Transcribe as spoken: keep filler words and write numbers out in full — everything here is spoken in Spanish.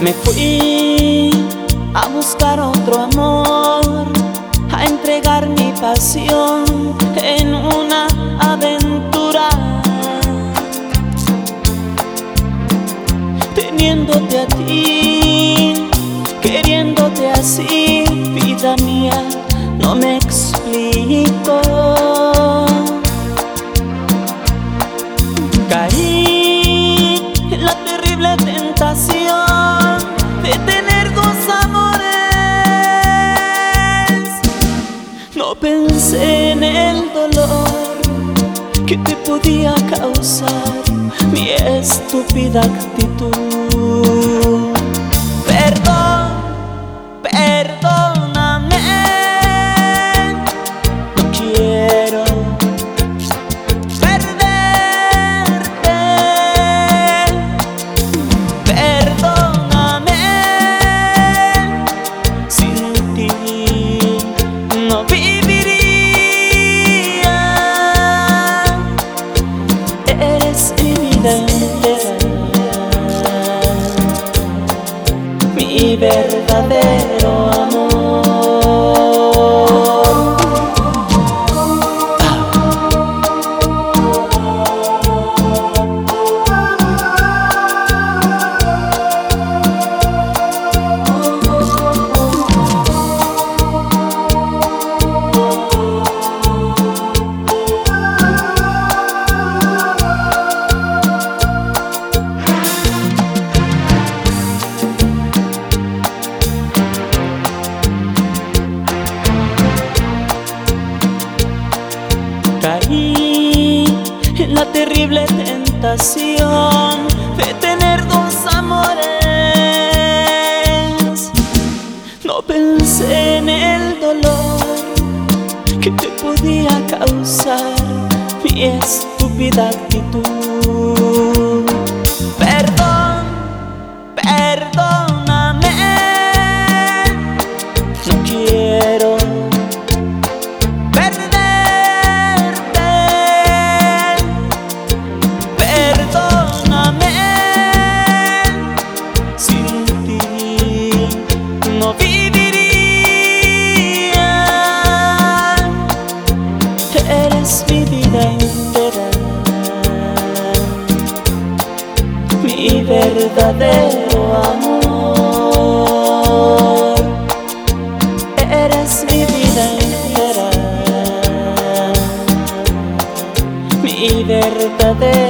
Me fui a buscar otro amor, a entregar mi pasión en una aventura, teniéndote a ti, queriéndote así, vida mía, no me explico. Caí en la terrible tentación de tener dos amores. No pensé en el dolor que te podía causar mi estúpida actitud. Perdón, perdóname, no quiero perderte. Perdóname, sin ti no viviría. Eres mi vida entera, mi verdadero amor. Caí en la terrible tentación de tener dos amores. No pensé en el dolor que te podía causar mi estúpida actitud. Perdón, perdóname, no quiero no viviría. Eres mi vida entera, mi verdadero amor. Eres mi vida entera, mi verdadero